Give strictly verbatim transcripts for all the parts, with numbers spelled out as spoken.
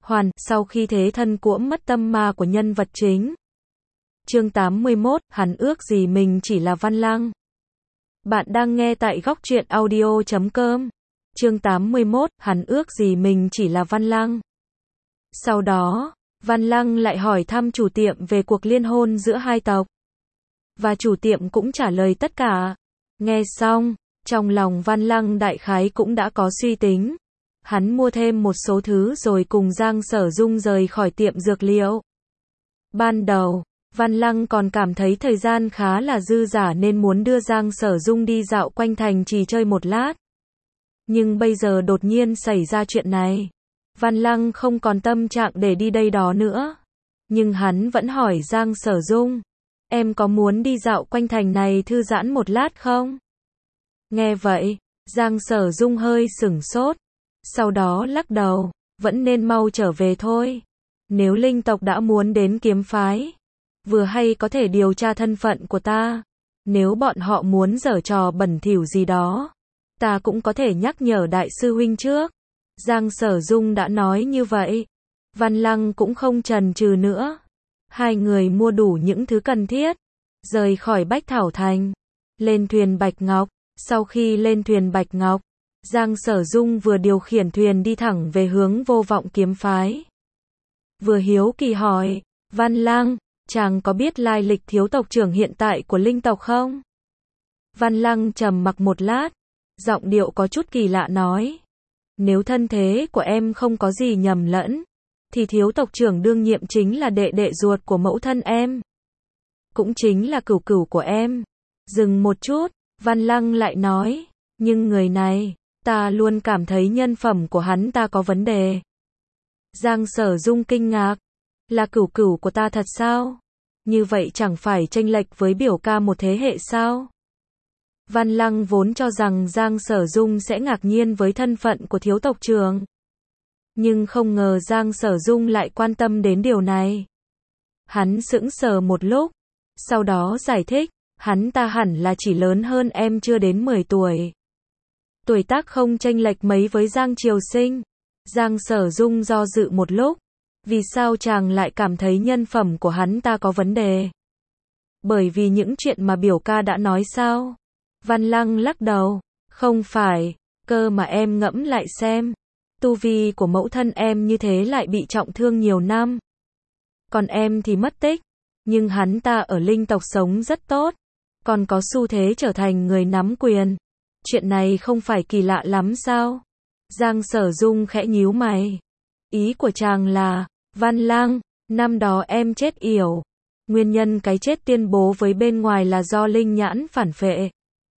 Hoàn, sau khi thế thân cuỗm mất tâm ma của nhân vật chính. Chương tám mươi mốt, hắn ước gì mình chỉ là Văn Lăng. Bạn đang nghe tại góc truyện audio chấm com. Chương tám mươi mốt, hắn ước gì mình chỉ là Văn Lăng. Sau đó, Văn Lăng lại hỏi thăm chủ tiệm về cuộc liên hôn giữa hai tộc. Và chủ tiệm cũng trả lời tất cả. Nghe xong, trong lòng Văn Lăng đại khái cũng đã có suy tính. Hắn mua thêm một số thứ rồi cùng Giang Sở Dung rời khỏi tiệm dược liệu. Ban đầu, Văn Lăng còn cảm thấy thời gian khá là dư dả nên muốn đưa Giang Sở Dung đi dạo quanh thành trì chơi một lát. Nhưng bây giờ đột nhiên xảy ra chuyện này. Văn Lăng không còn tâm trạng để đi đây đó nữa. Nhưng hắn vẫn hỏi Giang Sở Dung, em có muốn đi dạo quanh thành này thư giãn một lát không? Nghe vậy, Giang Sở Dung hơi sửng sốt. Sau đó lắc đầu, vẫn nên mau trở về thôi. Nếu linh tộc đã muốn đến kiếm phái, vừa hay có thể điều tra thân phận của ta. Nếu bọn họ muốn giở trò bẩn thỉu gì đó, ta cũng có thể nhắc nhở đại sư huynh trước. Giang Sở Dung đã nói như vậy. Văn Lăng cũng không chần chừ nữa. Hai người mua đủ những thứ cần thiết, rời khỏi Bách Thảo Thành, lên thuyền Bạch Ngọc. Sau khi lên thuyền Bạch Ngọc, Giang Sở Dung vừa điều khiển thuyền đi thẳng về hướng Vô Vọng kiếm phái. Vừa hiếu kỳ hỏi, Văn Lăng, chàng có biết lai lịch thiếu tộc trưởng hiện tại của linh tộc không? Văn Lăng trầm mặc một lát, giọng điệu có chút kỳ lạ nói, nếu thân thế của em không có gì nhầm lẫn, thì thiếu tộc trưởng đương nhiệm chính là đệ đệ ruột của mẫu thân em. Cũng chính là cửu cửu của em. Dừng một chút, Văn Lăng lại nói, nhưng người này, ta luôn cảm thấy nhân phẩm của hắn ta có vấn đề. Giang Sở Dung kinh ngạc, là cửu cửu của ta thật sao? Như vậy chẳng phải chênh lệch với biểu ca một thế hệ sao? Văn Lăng vốn cho rằng Giang Sở Dung sẽ ngạc nhiên với thân phận của thiếu tộc trưởng. Nhưng không ngờ Giang Sở Dung lại quan tâm đến điều này. Hắn sững sờ một lúc, sau đó giải thích, hắn ta hẳn là chỉ lớn hơn em chưa đến mười tuổi. Tuổi tác không chênh lệch mấy với Giang Triều Sinh. Giang Sở Dung do dự một lúc. Vì sao chàng lại cảm thấy nhân phẩm của hắn ta có vấn đề? Bởi vì những chuyện mà biểu ca đã nói sao? Văn Lăng lắc đầu. Không phải, cơ mà em ngẫm lại xem. Tu vi của mẫu thân em như thế lại bị trọng thương nhiều năm. Còn em thì mất tích. Nhưng hắn ta ở linh tộc sống rất tốt. Còn có xu thế trở thành người nắm quyền. Chuyện này không phải kỳ lạ lắm sao? Giang Sở Dung khẽ nhíu mày. Ý của chàng là, Văn Lăng, năm đó em chết yểu. Nguyên nhân cái chết tuyên bố với bên ngoài là do linh nhãn phản phệ.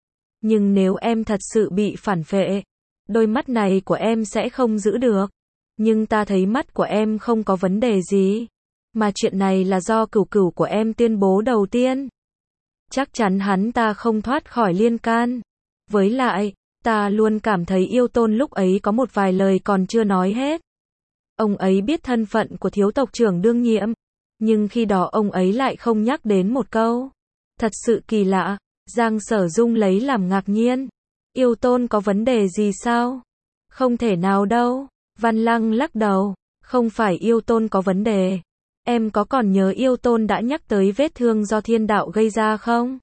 Nhưng nếu em thật sự bị phản phệ, đôi mắt này của em sẽ không giữ được. Nhưng ta thấy mắt của em không có vấn đề gì. Mà chuyện này là do cửu cửu của em tuyên bố đầu tiên. Chắc chắn hắn ta không thoát khỏi liên can. Với lại, ta luôn cảm thấy Yêu Tôn lúc ấy có một vài lời còn chưa nói hết. Ông ấy biết thân phận của thiếu tộc trưởng đương nhiệm, nhưng khi đó ông ấy lại không nhắc đến một câu. Thật sự kỳ lạ. Giang Sở Dung lấy làm ngạc nhiên. Yêu Tôn có vấn đề gì sao? Không thể nào đâu. Văn Lăng lắc đầu. Không phải Yêu Tôn có vấn đề. Em có còn nhớ Yêu Tôn đã nhắc tới vết thương do thiên đạo gây ra không?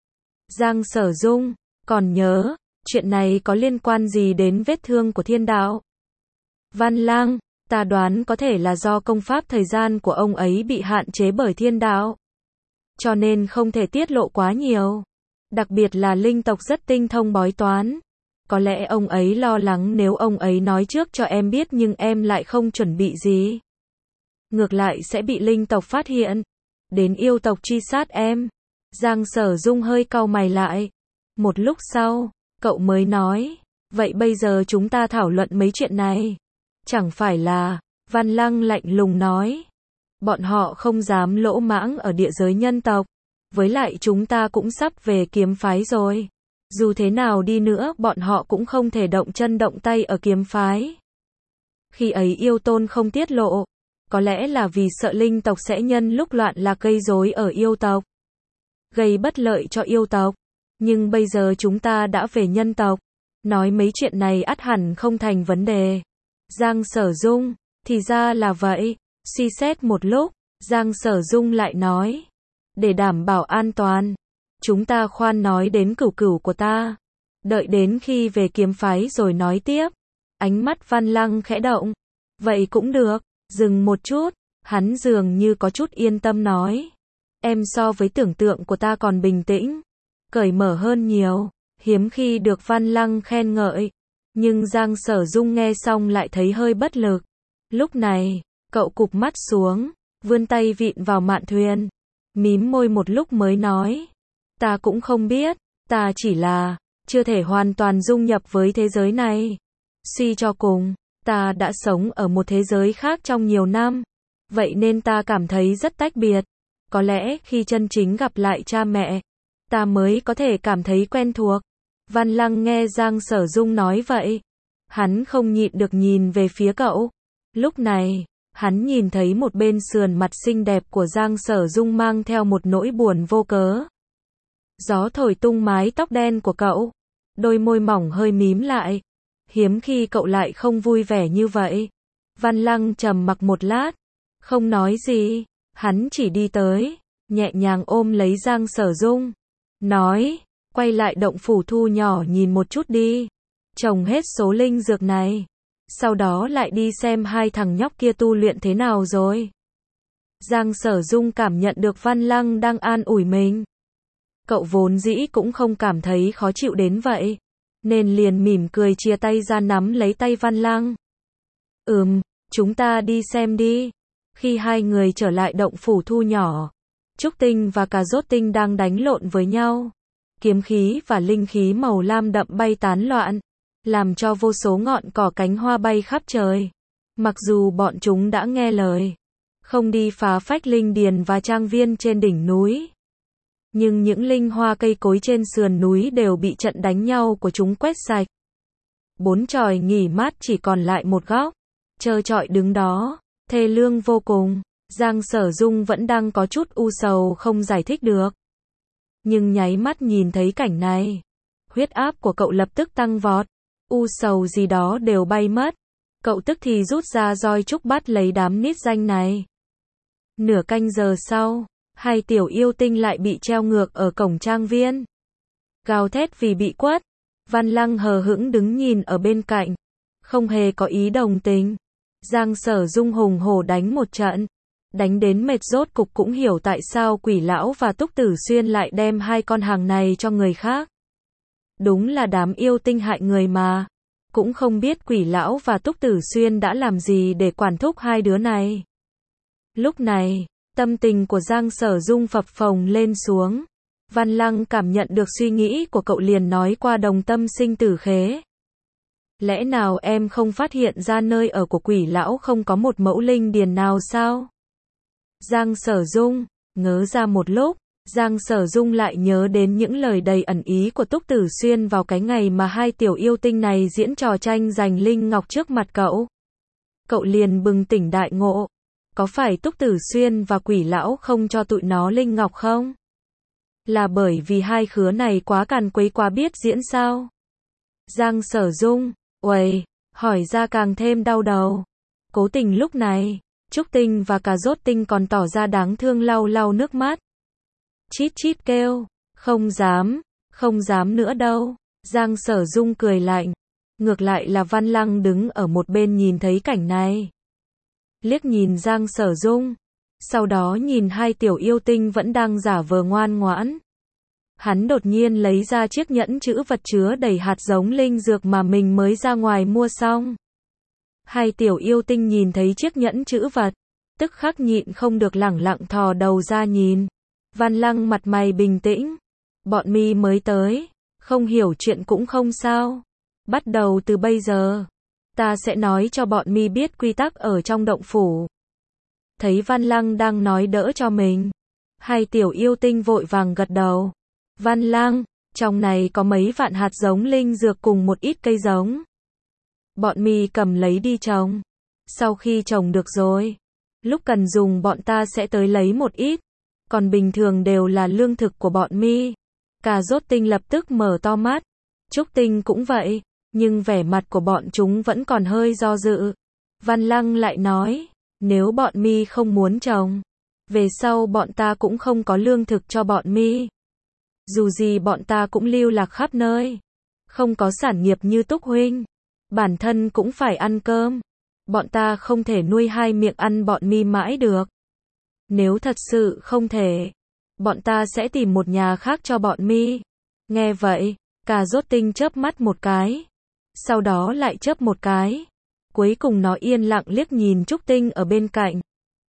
Giang Sở Dung, còn nhớ, chuyện này có liên quan gì đến vết thương của thiên đạo? Văn Lăng, ta đoán có thể là do công pháp thời gian của ông ấy bị hạn chế bởi thiên đạo. Cho nên không thể tiết lộ quá nhiều. Đặc biệt là linh tộc rất tinh thông bói toán. Có lẽ ông ấy lo lắng nếu ông ấy nói trước cho em biết nhưng em lại không chuẩn bị gì. Ngược lại sẽ bị linh tộc phát hiện. Đến yêu tộc truy sát em. Giang Sở Dung hơi cau mày lại. Một lúc sau, cậu mới nói. Vậy bây giờ chúng ta thảo luận mấy chuyện này. Chẳng phải là, Văn Lăng lạnh lùng nói. Bọn họ không dám lỗ mãng ở địa giới nhân tộc. Với lại chúng ta cũng sắp về kiếm phái rồi. Dù thế nào đi nữa bọn họ cũng không thể động chân động tay ở kiếm phái. Khi ấy Yêu Tôn không tiết lộ. Có lẽ là vì sợ linh tộc sẽ nhân lúc loạn lạc gây rối ở yêu tộc. Gây bất lợi cho yêu tộc. Nhưng bây giờ chúng ta đã về nhân tộc. Nói mấy chuyện này ắt hẳn không thành vấn đề. Giang Sở Dung, Thì ra là vậy. Suy xét một lúc, Giang Sở Dung lại nói. Để đảm bảo an toàn, chúng ta khoan nói đến cửu cửu của ta. Đợi đến khi về kiếm phái rồi nói tiếp. Ánh mắt Văn Lăng khẽ động. Vậy cũng được. Dừng một chút, hắn dường như có chút yên tâm nói. Em so với tưởng tượng của ta còn bình tĩnh, cởi mở hơn nhiều. Hiếm khi được Văn Lăng khen ngợi. Nhưng Giang Sở Dung nghe xong lại thấy hơi bất lực. Lúc này, cậu cụp mắt xuống, vươn tay vịn vào mạn thuyền. Mím môi một lúc mới nói. Ta cũng không biết, ta chỉ là chưa thể hoàn toàn dung nhập với thế giới này. Suy cho cùng, ta đã sống ở một thế giới khác trong nhiều năm. Vậy nên ta cảm thấy rất tách biệt. Có lẽ khi chân chính gặp lại cha mẹ, ta mới có thể cảm thấy quen thuộc. Văn Lăng nghe Giang Sở Dung nói vậy. Hắn không nhịn được nhìn về phía cậu. Lúc này, hắn nhìn thấy một bên sườn mặt xinh đẹp của Giang Sở Dung mang theo một nỗi buồn vô cớ. Gió thổi tung mái tóc đen của cậu. Đôi môi mỏng hơi mím lại. Hiếm khi cậu lại không vui vẻ như vậy. Văn Lăng trầm mặc một lát. Không nói gì. Hắn chỉ đi tới. Nhẹ nhàng ôm lấy Giang Sở Dung. Nói. Quay lại động phủ thu nhỏ nhìn một chút đi. Trồng hết số linh dược này. Sau đó lại đi xem hai thằng nhóc kia tu luyện thế nào rồi. Giang Sở Dung cảm nhận được Văn Lăng đang an ủi mình. Cậu vốn dĩ cũng không cảm thấy khó chịu đến vậy. Nên liền mỉm cười chia tay ra nắm lấy tay Văn Lăng. Ừm, chúng ta đi xem đi. Khi hai người trở lại động phủ thu nhỏ, Trúc Tinh và Cà Rốt Tinh đang đánh lộn với nhau. Kiếm khí và linh khí màu lam đậm bay tán loạn, làm cho vô số ngọn cỏ cánh hoa bay khắp trời. Mặc dù bọn chúng đã nghe lời, không đi phá phách linh điền và trang viên trên đỉnh núi, nhưng những linh hoa cây cối trên sườn núi đều bị trận đánh nhau của chúng quét sạch. Bốn chòi nghỉ mát chỉ còn lại một góc, trơ trọi đứng đó, thê lương vô cùng. Giang Sở Dung vẫn đang có chút u sầu không giải thích được. Nhưng nháy mắt nhìn thấy cảnh này, huyết áp của cậu lập tức tăng vọt. U sầu gì đó đều bay mất. Cậu tức thì rút ra roi trúc bắt lấy đám nít danh này. Nửa canh giờ sau, hai tiểu yêu tinh lại bị treo ngược ở cổng trang viên. Gào thét vì bị quất. Văn Lăng hờ hững đứng nhìn ở bên cạnh, không hề có ý đồng tình. Giang Sở Dung hùng hổ đánh một trận, đánh đến mệt rốt cục cũng hiểu tại sao Quỷ Lão và Túc Tử Xuyên lại đem hai con hàng này cho người khác. Đúng là đám yêu tinh hại người mà. Cũng không biết Quỷ Lão và Túc Tử Xuyên đã làm gì để quản thúc hai đứa này. Lúc này, tâm tình của Giang Sở Dung phập phồng lên xuống. Văn Lăng cảm nhận được suy nghĩ của cậu liền nói qua đồng tâm sinh tử khế. Lẽ nào em không phát hiện ra nơi ở của Quỷ Lão không có một mẫu linh điền nào sao? Giang Sở Dung ngớ ra một lúc. Giang Sở Dung lại nhớ đến những lời đầy ẩn ý của Túc Tử Xuyên vào cái ngày mà hai tiểu yêu tinh này diễn trò tranh giành linh ngọc trước mặt cậu. Cậu liền bừng tỉnh đại ngộ. Có phải Túc Tử Xuyên và Quỷ Lão không cho tụi nó linh ngọc không? Là bởi vì hai khứa này quá càn quấy quá biết diễn sao? Giang Sở Dung, uầy, hỏi ra càng thêm đau đầu. Cố tình lúc này, Trúc Tinh và Cà Rốt Tinh còn tỏ ra đáng thương lau lau nước mắt. Chít chít kêu, không dám, không dám nữa đâu. Giang Sở Dung cười lạnh. Ngược lại là Văn Lăng đứng ở một bên nhìn thấy cảnh này. Liếc nhìn Giang Sở Dung, sau đó nhìn hai tiểu yêu tinh vẫn đang giả vờ ngoan ngoãn. Hắn đột nhiên lấy ra chiếc nhẫn chữ vật chứa đầy hạt giống linh dược mà mình mới ra ngoài mua xong. Hai tiểu yêu tinh nhìn thấy chiếc nhẫn chữ vật, tức khắc nhịn không được lẳng lặng thò đầu ra nhìn. Văn Lăng mặt mày bình tĩnh. Bọn mi mới tới, không hiểu chuyện cũng không sao. Bắt đầu từ bây giờ, ta sẽ nói cho bọn mi biết quy tắc ở trong động phủ. Thấy Văn Lăng đang nói đỡ cho mình, hai tiểu yêu tinh vội vàng gật đầu. Văn Lăng, trong này có mấy vạn hạt giống linh dược cùng một ít cây giống. Bọn mi cầm lấy đi trồng. Sau khi trồng được rồi, lúc cần dùng bọn ta sẽ tới lấy một ít. Còn bình thường đều là lương thực của bọn mi. Cà Rốt Tinh lập tức mở to mắt. Trúc Tinh cũng vậy, nhưng vẻ mặt của bọn chúng vẫn còn hơi do dự. Văn Lăng lại nói, nếu bọn mi không muốn trồng, về sau bọn ta cũng không có lương thực cho bọn mi. Dù gì bọn ta cũng lưu lạc khắp nơi, không có sản nghiệp như Túc huynh, bản thân cũng phải ăn cơm. Bọn ta không thể nuôi hai miệng ăn bọn mi mãi được. Nếu thật sự không thể, bọn ta sẽ tìm một nhà khác cho bọn mi. Nghe vậy, Cà Rốt Tinh chớp mắt một cái, sau đó lại chớp một cái. Cuối cùng nó yên lặng liếc nhìn Trúc Tinh ở bên cạnh.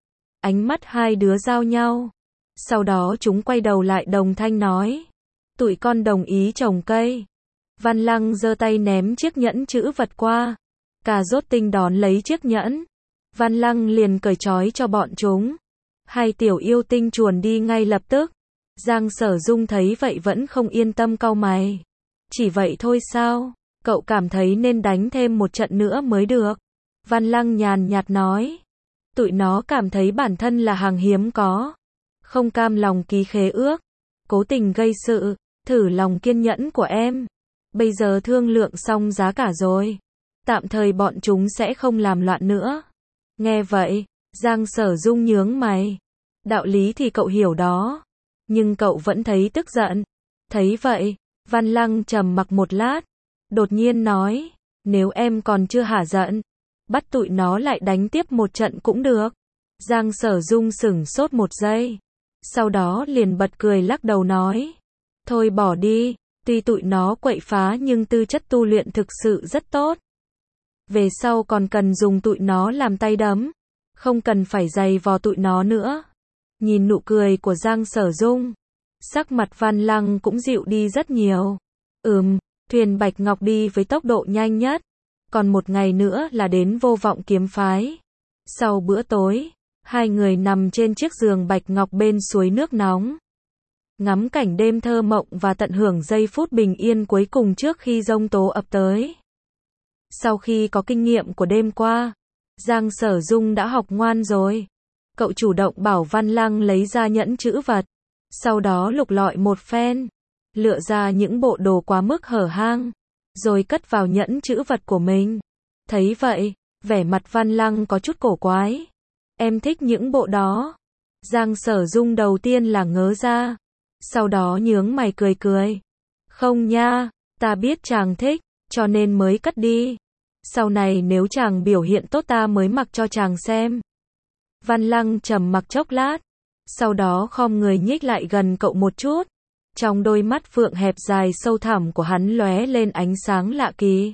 Ánh mắt hai đứa giao nhau. Sau đó chúng quay đầu lại đồng thanh nói, tụi con đồng ý trồng cây. Văn Lăng giơ tay ném chiếc nhẫn chữ vật qua. Cà Rốt Tinh đón lấy chiếc nhẫn. Văn Lăng liền cởi trói cho bọn chúng. Hai tiểu yêu tinh chuồn đi ngay lập tức. Giang Sở Dung thấy vậy vẫn không yên tâm, cau mày. Chỉ vậy thôi sao? Cậu cảm thấy nên đánh thêm một trận nữa mới được. Văn Lăng nhàn nhạt nói. Tụi nó cảm thấy bản thân là hàng hiếm có. Không cam lòng ký khế ước. Cố tình gây sự. Thử lòng kiên nhẫn của em. Bây giờ thương lượng xong giá cả rồi. Tạm thời bọn chúng sẽ không làm loạn nữa. Nghe vậy, Giang Sở Dung nhướng mày. Đạo lý thì cậu hiểu đó. Nhưng cậu vẫn thấy tức giận. Thấy vậy, Văn Lăng trầm mặc một lát. Đột nhiên nói, nếu em còn chưa hả giận, bắt tụi nó lại đánh tiếp một trận cũng được. Giang Sở Dung sửng sốt một giây. Sau đó liền bật cười lắc đầu nói. Thôi bỏ đi, tuy tụi nó quậy phá nhưng tư chất tu luyện thực sự rất tốt. Về sau còn cần dùng tụi nó làm tay đấm. Không cần phải giày vò tụi nó nữa. Nhìn nụ cười của Giang Sở Dung, sắc mặt Văn Lăng cũng dịu đi rất nhiều. Ừm, thuyền Bạch Ngọc đi với tốc độ nhanh nhất. Còn một ngày nữa là đến Vô Vọng Kiếm Phái. Sau bữa tối, hai người nằm trên chiếc giường Bạch Ngọc bên suối nước nóng. Ngắm cảnh đêm thơ mộng và tận hưởng giây phút bình yên cuối cùng trước khi giông tố ập tới. Sau khi có kinh nghiệm của đêm qua, Giang Sở Dung đã học ngoan rồi. Cậu chủ động bảo Văn Lăng lấy ra nhẫn chữ vật. Sau đó lục lọi một phen, lựa ra những bộ đồ quá mức hở hang, rồi cất vào nhẫn chữ vật của mình. Thấy vậy, vẻ mặt Văn Lăng có chút cổ quái. Em thích những bộ đó. Giang Sở Dung đầu tiên là ngớ ra, sau đó nhướng mày cười cười. Không nha, ta biết chàng thích, cho nên mới cất đi. Sau này nếu chàng biểu hiện tốt ta mới mặc cho chàng xem. Văn Lăng trầm mặc chốc lát, sau đó khom người nhích lại gần cậu một chút. Trong đôi mắt phượng hẹp dài sâu thẳm của hắn lóe lên ánh sáng lạ kỳ.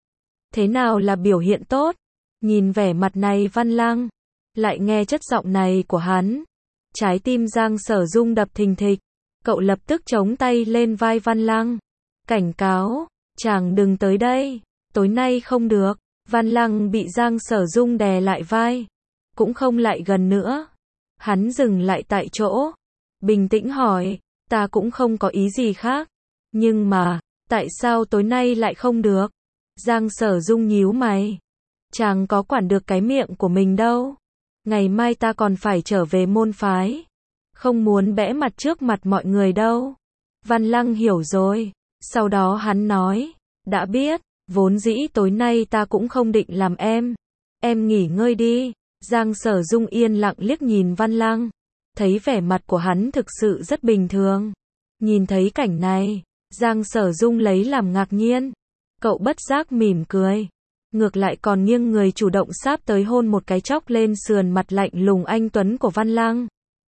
Thế nào là biểu hiện tốt? Nhìn vẻ mặt này Văn Lăng, lại nghe chất giọng này của hắn. Trái tim Giang Sở Dung đập thình thịch. Cậu lập tức chống tay lên vai Văn Lăng. Cảnh cáo, chàng đừng tới đây. Tối nay không được. Văn Lăng bị Giang Sở Dung đè lại vai. Cũng không lại gần nữa. Hắn dừng lại tại chỗ. Bình tĩnh hỏi. Ta cũng không có ý gì khác. Nhưng mà, tại sao tối nay lại không được? Giang Sở Dung nhíu mày. Chàng có quản được cái miệng của mình đâu. Ngày mai ta còn phải trở về môn phái. Không muốn bẽ mặt trước mặt mọi người đâu. Văn Lăng hiểu rồi. Sau đó hắn nói. Đã biết, vốn dĩ tối nay ta cũng không định làm em. Em nghỉ ngơi đi. Giang Sở Dung yên lặng liếc nhìn Văn Lăng. Thấy vẻ mặt của hắn thực sự rất bình thường. Nhìn thấy cảnh này, Giang Sở Dung lấy làm ngạc nhiên. Cậu bất giác mỉm cười. Ngược lại còn nghiêng người chủ động sáp tới hôn một cái chóc lên sườn mặt lạnh lùng anh tuấn của Văn Lăng.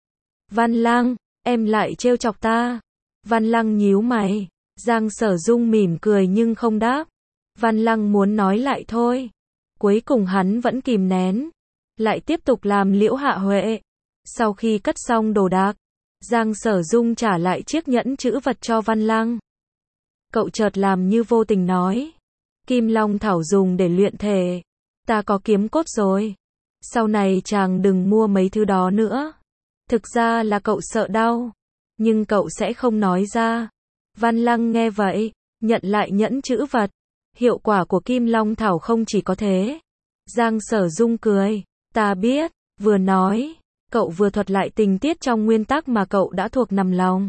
Văn Lăng, em lại trêu chọc ta. Văn Lăng nhíu mày. Giang Sở Dung mỉm cười nhưng không đáp. Văn Lăng muốn nói lại thôi. Cuối cùng hắn vẫn kìm nén. Lại tiếp tục làm liễu hạ huệ. Sau khi cất xong đồ đạc, Giang Sở Dung trả lại chiếc nhẫn chữ vật cho Văn Lăng. Cậu chợt làm như vô tình nói. Kim Long Thảo dùng để luyện thể. Ta có kiếm cốt rồi. Sau này chàng đừng mua mấy thứ đó nữa. Thực ra là cậu sợ đau. Nhưng cậu sẽ không nói ra. Văn Lăng nghe vậy, nhận lại nhẫn chữ vật. Hiệu quả của Kim Long Thảo không chỉ có thế. Giang Sở Dung cười. Ta biết, vừa nói, cậu vừa thuật lại tình tiết trong nguyên tắc mà cậu đã thuộc nằm lòng.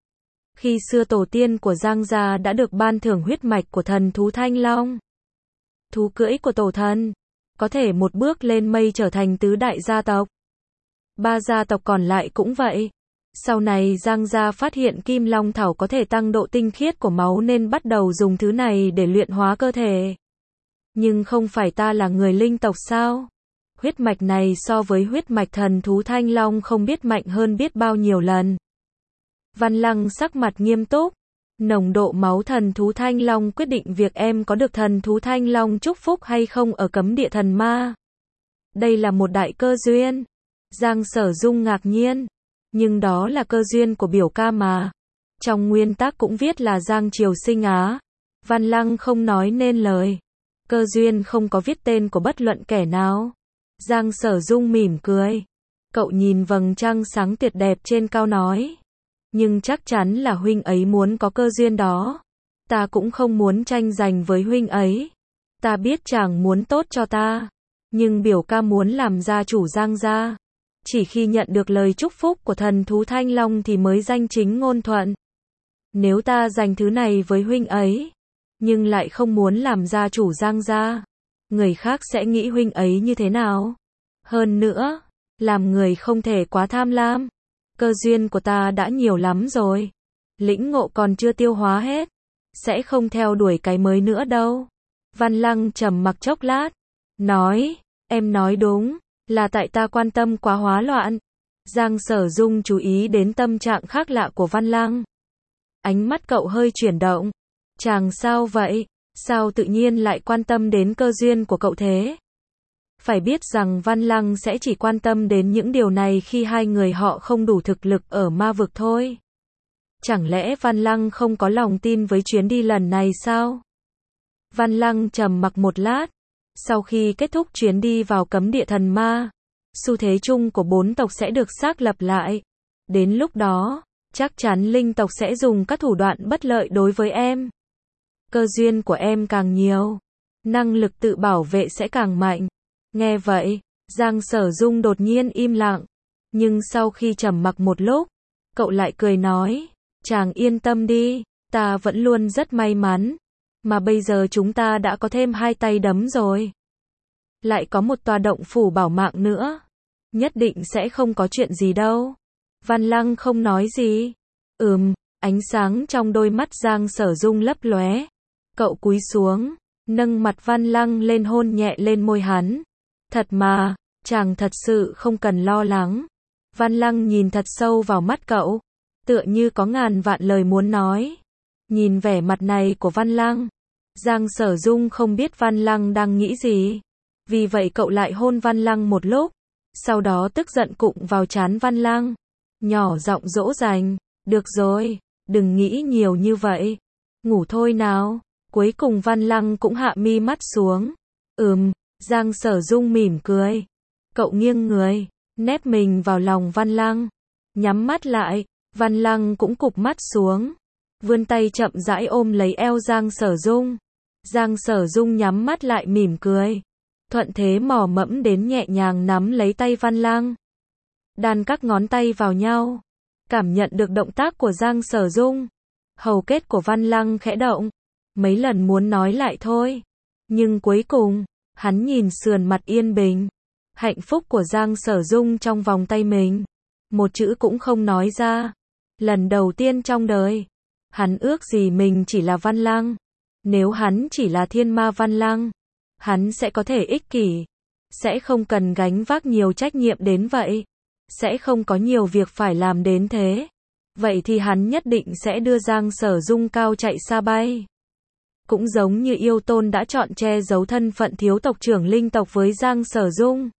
Khi xưa tổ tiên của Giang gia đã được ban thưởng huyết mạch của thần thú Thanh Long. Thú cưỡi của tổ thần. có thể một bước lên mây trở thành tứ đại gia tộc. Ba gia tộc còn lại cũng vậy. Sau này Giang gia phát hiện Kim Long Thảo có thể tăng độ tinh khiết của máu nên bắt đầu dùng thứ này để luyện hóa cơ thể. Nhưng không phải ta là người linh tộc sao? Huyết mạch này so với huyết mạch thần thú Thanh Long không biết mạnh hơn biết bao nhiêu lần. Văn Lăng sắc mặt nghiêm túc. Nồng độ máu thần thú Thanh Long quyết định việc em có được thần thú Thanh Long chúc phúc hay không ở cấm địa thần ma. Đây là một đại cơ duyên. Giang Sở Dung ngạc nhiên. Nhưng đó là cơ duyên của biểu ca mà. Trong nguyên tắc cũng viết là Giang Triều Sinh á. Văn Lăng không nói nên lời. Cơ duyên không có viết tên của bất luận kẻ nào. Giang Sở Dung mỉm cười. Cậu nhìn vầng trăng sáng tuyệt đẹp trên cao nói. Nhưng chắc chắn là huynh ấy muốn có cơ duyên đó. Ta cũng không muốn tranh giành với huynh ấy. Ta biết chàng muốn tốt cho ta. Nhưng biểu ca muốn làm gia chủ Giang gia. Chỉ khi nhận được lời chúc phúc của thần thú Thanh Long thì mới danh chính ngôn thuận. Nếu ta dành thứ này với huynh ấy, nhưng lại không muốn làm gia chủ Giang gia, người khác sẽ nghĩ huynh ấy như thế nào? Hơn nữa, làm người không thể quá tham lam. Cơ duyên của ta đã nhiều lắm rồi. Lĩnh ngộ còn chưa tiêu hóa hết. Sẽ không theo đuổi cái mới nữa đâu. Văn Lăng trầm mặc chốc lát. Nói, em nói đúng. Là tại ta quan tâm quá hóa loạn. Giang Sở Dung chú ý đến tâm trạng khác lạ của Văn Lăng. Ánh mắt cậu hơi chuyển động. Chàng sao vậy? Sao tự nhiên lại quan tâm đến cơ duyên của cậu thế? Phải biết rằng Văn Lăng sẽ chỉ quan tâm đến những điều này khi hai người họ không đủ thực lực ở ma vực thôi. Chẳng lẽ Văn Lăng không có lòng tin với chuyến đi lần này sao? Văn Lăng trầm mặc một lát. Sau khi kết thúc chuyến đi vào cấm địa thần ma, xu thế chung của bốn tộc sẽ được xác lập lại. Đến lúc đó, chắc chắn linh tộc sẽ dùng các thủ đoạn bất lợi đối với em. Cơ duyên của em càng nhiều, năng lực tự bảo vệ sẽ càng mạnh. Nghe vậy, Giang Sở Dung đột nhiên im lặng. Nhưng sau khi trầm mặc một lúc, cậu lại cười nói, chàng yên tâm đi, ta vẫn luôn rất may mắn. Mà bây giờ chúng ta đã có thêm hai tay đấm rồi. Lại có một tòa động phủ bảo mạng nữa. Nhất định sẽ không có chuyện gì đâu. Văn Lăng không nói gì. Ừm, ánh sáng trong đôi mắt Giang Sở Dung lấp lóe. Cậu cúi xuống, nâng mặt Văn Lăng lên hôn nhẹ lên môi hắn. Thật mà, chàng thật sự không cần lo lắng. Văn Lăng nhìn thật sâu vào mắt cậu, tựa như có ngàn vạn lời muốn nói. Nhìn vẻ mặt này của Văn Lăng, Giang Sở Dung không biết Văn Lăng đang nghĩ gì. Vì vậy cậu lại hôn Văn Lăng một lúc, sau đó tức giận cụng vào trán Văn Lăng, nhỏ giọng dỗ dành, được rồi, đừng nghĩ nhiều như vậy, ngủ thôi nào. Cuối cùng Văn Lăng cũng hạ mi mắt xuống. Ừm, Giang Sở Dung mỉm cười. Cậu nghiêng người, nép mình vào lòng Văn Lăng, nhắm mắt lại. Văn Lăng cũng cụp mắt xuống, vươn tay chậm rãi ôm lấy eo Giang Sở Dung. Giang Sở Dung nhắm mắt lại mỉm cười, thuận thế mò mẫm đến nhẹ nhàng nắm lấy tay Văn Lăng, đan các ngón tay vào nhau. Cảm nhận được động tác của Giang Sở Dung, hầu kết của Văn Lăng khẽ động, mấy lần muốn nói lại thôi, nhưng cuối cùng, hắn nhìn sườn mặt yên bình, hạnh phúc của Giang Sở Dung trong vòng tay mình, một chữ cũng không nói ra. Lần đầu tiên trong đời, hắn ước gì mình chỉ là Văn Lăng. Nếu hắn chỉ là thiên ma Văn Lăng, hắn sẽ có thể ích kỷ, sẽ không cần gánh vác nhiều trách nhiệm đến vậy, sẽ không có nhiều việc phải làm đến thế. Vậy thì hắn nhất định sẽ đưa Giang Sở Dung cao chạy xa bay. Cũng giống như Yêu Tôn đã chọn che giấu thân phận thiếu tộc trưởng linh tộc với Giang Sở Dung.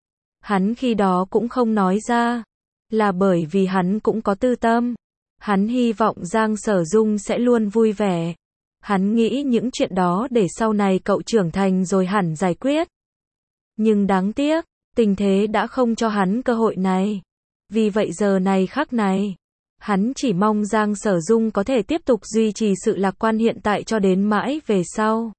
Hắn khi đó cũng không nói ra, là bởi vì hắn cũng có tư tâm. Hắn hy vọng Giang Sở Dung sẽ luôn vui vẻ. Hắn nghĩ những chuyện đó để sau này cậu trưởng thành rồi hẳn giải quyết. Nhưng đáng tiếc, tình thế đã không cho hắn cơ hội này. Vì vậy giờ này khắc này, hắn chỉ mong Giang Sở Dung có thể tiếp tục duy trì sự lạc quan hiện tại cho đến mãi về sau.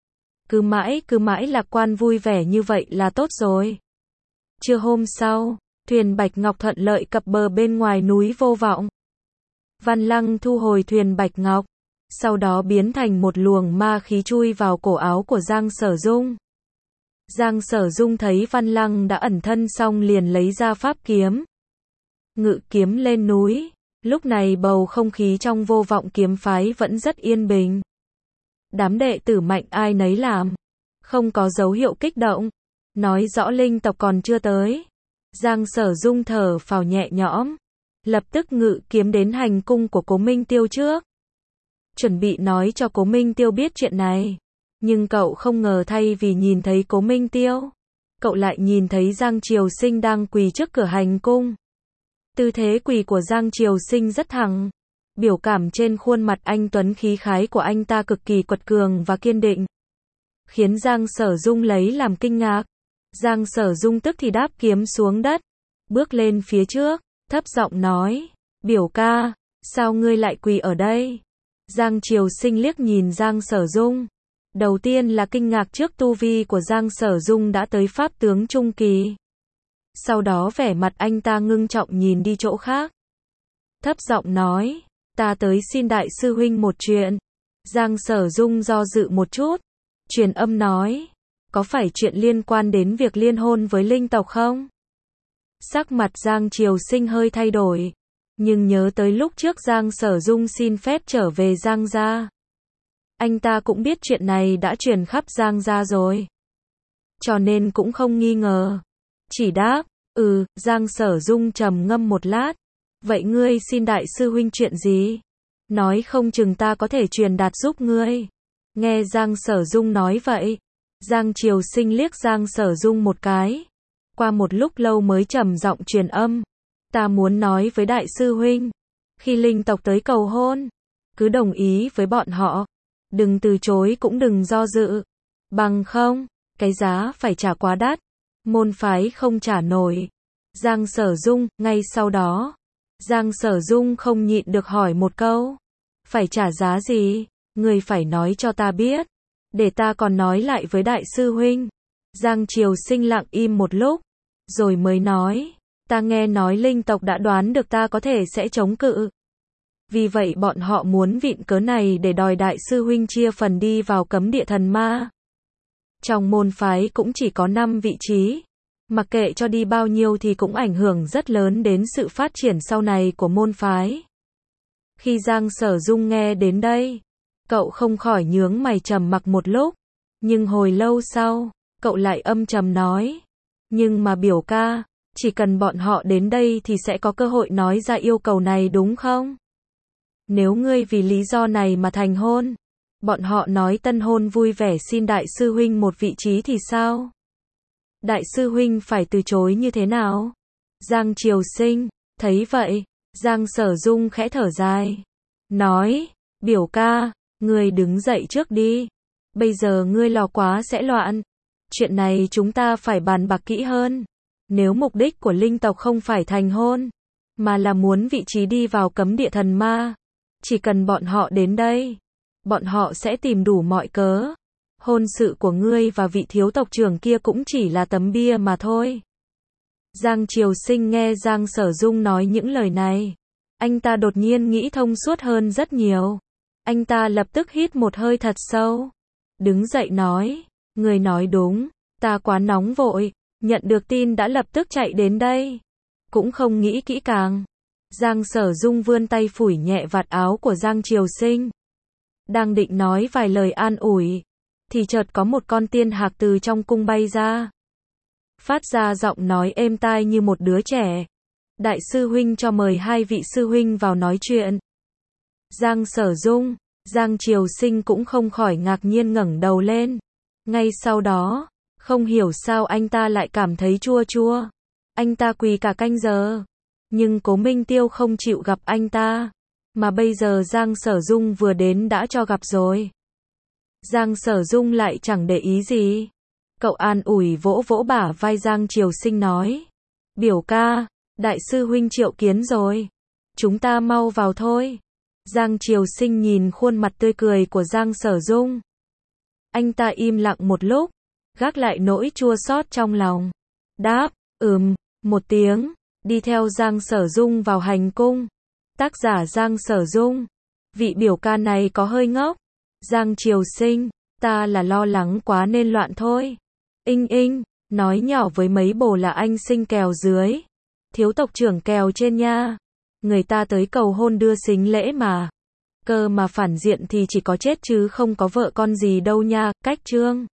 Cứ mãi cứ mãi lạc quan vui vẻ như vậy là tốt rồi. Trưa hôm sau, thuyền Bạch Ngọc thuận lợi cập bờ bên ngoài núi Vô Vọng. Văn Lăng thu hồi thuyền Bạch Ngọc, sau đó biến thành một luồng ma khí chui vào cổ áo của Giang Sở Dung. Giang Sở Dung thấy Văn Lăng đã ẩn thân xong liền lấy ra pháp kiếm. Ngự kiếm lên núi. Lúc này bầu không khí trong Vô Vọng kiếm phái vẫn rất yên bình. Đám đệ tử mạnh ai nấy làm. Không có dấu hiệu kích động. Nói rõ linh tộc còn chưa tới. Giang Sở Dung thở phào nhẹ nhõm. Lập tức ngự kiếm đến hành cung của Cố Minh Tiêu trước. Chuẩn bị nói cho Cố Minh Tiêu biết chuyện này. Nhưng cậu không ngờ thay vì nhìn thấy Cố Minh Tiêu, cậu lại nhìn thấy Giang Triều Sinh đang quỳ trước cửa hành cung. Tư thế quỳ của Giang Triều Sinh rất thẳng. Biểu cảm trên khuôn mặt anh tuấn khí khái của anh ta cực kỳ quật cường và kiên định. Khiến Giang Sở Dung lấy làm kinh ngạc. Giang Sở Dung tức thì đáp kiếm xuống đất. Bước lên phía trước, thấp giọng nói. Biểu ca, sao ngươi lại quỳ ở đây? Giang Triều Sinh liếc nhìn Giang Sở Dung. Đầu tiên là kinh ngạc trước tu vi của Giang Sở Dung đã tới pháp tướng trung kỳ. Sau đó vẻ mặt anh ta ngưng trọng nhìn đi chỗ khác. Thấp giọng nói, ta tới xin đại sư huynh một chuyện. Giang Sở Dung do dự một chút. Truyền âm nói, có phải chuyện liên quan đến việc liên hôn với linh tộc không? Sắc mặt Giang Triều Sinh hơi thay đổi. Nhưng nhớ tới lúc trước Giang Sở Dung xin phép trở về Giang gia. Anh ta cũng biết chuyện này đã truyền khắp Giang gia rồi. Cho nên cũng không nghi ngờ. Chỉ đáp, ừ, Giang Sở Dung trầm ngâm một lát. Vậy ngươi xin đại sư huynh chuyện gì? Nói không chừng ta có thể truyền đạt giúp ngươi. Nghe Giang Sở Dung nói vậy. Giang Triều Sinh liếc Giang Sở Dung một cái. Qua một lúc lâu mới trầm giọng truyền âm. Ta muốn nói với đại sư huynh. Khi linh tộc tới cầu hôn, cứ đồng ý với bọn họ. Đừng từ chối cũng đừng do dự. Bằng không, cái giá phải trả quá đắt. Môn phái không trả nổi. Giang Sở Dung, ngay sau đó. Giang Sở Dung không nhịn được hỏi một câu. Phải trả giá gì? Người phải nói cho ta biết. Để ta còn nói lại với đại sư huynh. Giang Triều Sinh lặng im một lúc. Rồi mới nói. Ta nghe nói linh tộc đã đoán được ta có thể sẽ chống cự. Vì vậy bọn họ muốn vịn cớ này để đòi đại sư huynh chia phần đi vào cấm địa thần ma. Trong môn phái cũng chỉ có năm vị trí. Mặc kệ cho đi bao nhiêu thì cũng ảnh hưởng rất lớn đến sự phát triển sau này của môn phái. Khi Giang Sở Dung nghe đến đây, cậu không khỏi nhướng mày trầm mặc một lúc. Nhưng hồi lâu sau, cậu lại âm trầm nói. Nhưng mà biểu ca, chỉ cần bọn họ đến đây thì sẽ có cơ hội nói ra yêu cầu này đúng không? Nếu ngươi vì lý do này mà thành hôn, bọn họ nói tân hôn vui vẻ xin đại sư huynh một vị trí thì sao? Đại sư huynh phải từ chối như thế nào? Giang Triều Sinh, thấy vậy, Giang Sở Dung khẽ thở dài. Nói, biểu ca, ngươi đứng dậy trước đi. Bây giờ ngươi lo quá sẽ loạn. Chuyện này chúng ta phải bàn bạc kỹ hơn. Nếu mục đích của linh tộc không phải thành hôn, mà là muốn vị trí đi vào cấm địa thần ma. Chỉ cần bọn họ đến đây, bọn họ sẽ tìm đủ mọi cớ. Hôn sự của ngươi và vị thiếu tộc trưởng kia cũng chỉ là tấm bia mà thôi. Giang Triều Sinh nghe Giang Sở Dung nói những lời này. Anh ta đột nhiên nghĩ thông suốt hơn rất nhiều. Anh ta lập tức hít một hơi thật sâu. Đứng dậy nói, người nói đúng, ta quá nóng vội. Nhận được tin đã lập tức chạy đến đây. Cũng không nghĩ kỹ càng. Giang Sở Dung vươn tay phủi nhẹ vạt áo của Giang Triều Sinh. Đang định nói vài lời an ủi. Thì chợt có một con tiên hạc từ trong cung bay ra. Phát ra giọng nói êm tai như một đứa trẻ. Đại sư huynh cho mời hai vị sư huynh vào nói chuyện. Giang Sở Dung, Giang Triều Sinh cũng không khỏi ngạc nhiên ngẩng đầu lên. Ngay sau đó, không hiểu sao anh ta lại cảm thấy chua chua. Anh ta quỳ cả canh giờ. Nhưng Cố Minh Tiêu không chịu gặp anh ta. Mà bây giờ Giang Sở Dung vừa đến đã cho gặp rồi. Giang Sở Dung lại chẳng để ý gì. Cậu an ủi vỗ vỗ bả vai Giang Triều Sinh nói. Biểu ca, đại sư huynh triệu kiến rồi. Chúng ta mau vào thôi. Giang Triều Sinh nhìn khuôn mặt tươi cười của Giang Sở Dung. Anh ta im lặng một lúc. Gác lại nỗi chua xót trong lòng. Đáp, ừm, một tiếng. Đi theo Giang Sở Dung vào hành cung. Tác giả Giang Sở Dung. Vị biểu ca này có hơi ngốc. Giang Triều Sinh, ta là lo lắng quá nên loạn thôi. Inh inh, nói nhỏ với mấy bồ là anh sinh kèo dưới. Thiếu tộc trưởng kèo trên nha. Người ta tới cầu hôn đưa sính lễ mà. Cơ mà phản diện thì chỉ có chết chứ không có vợ con gì đâu nha, cách chương.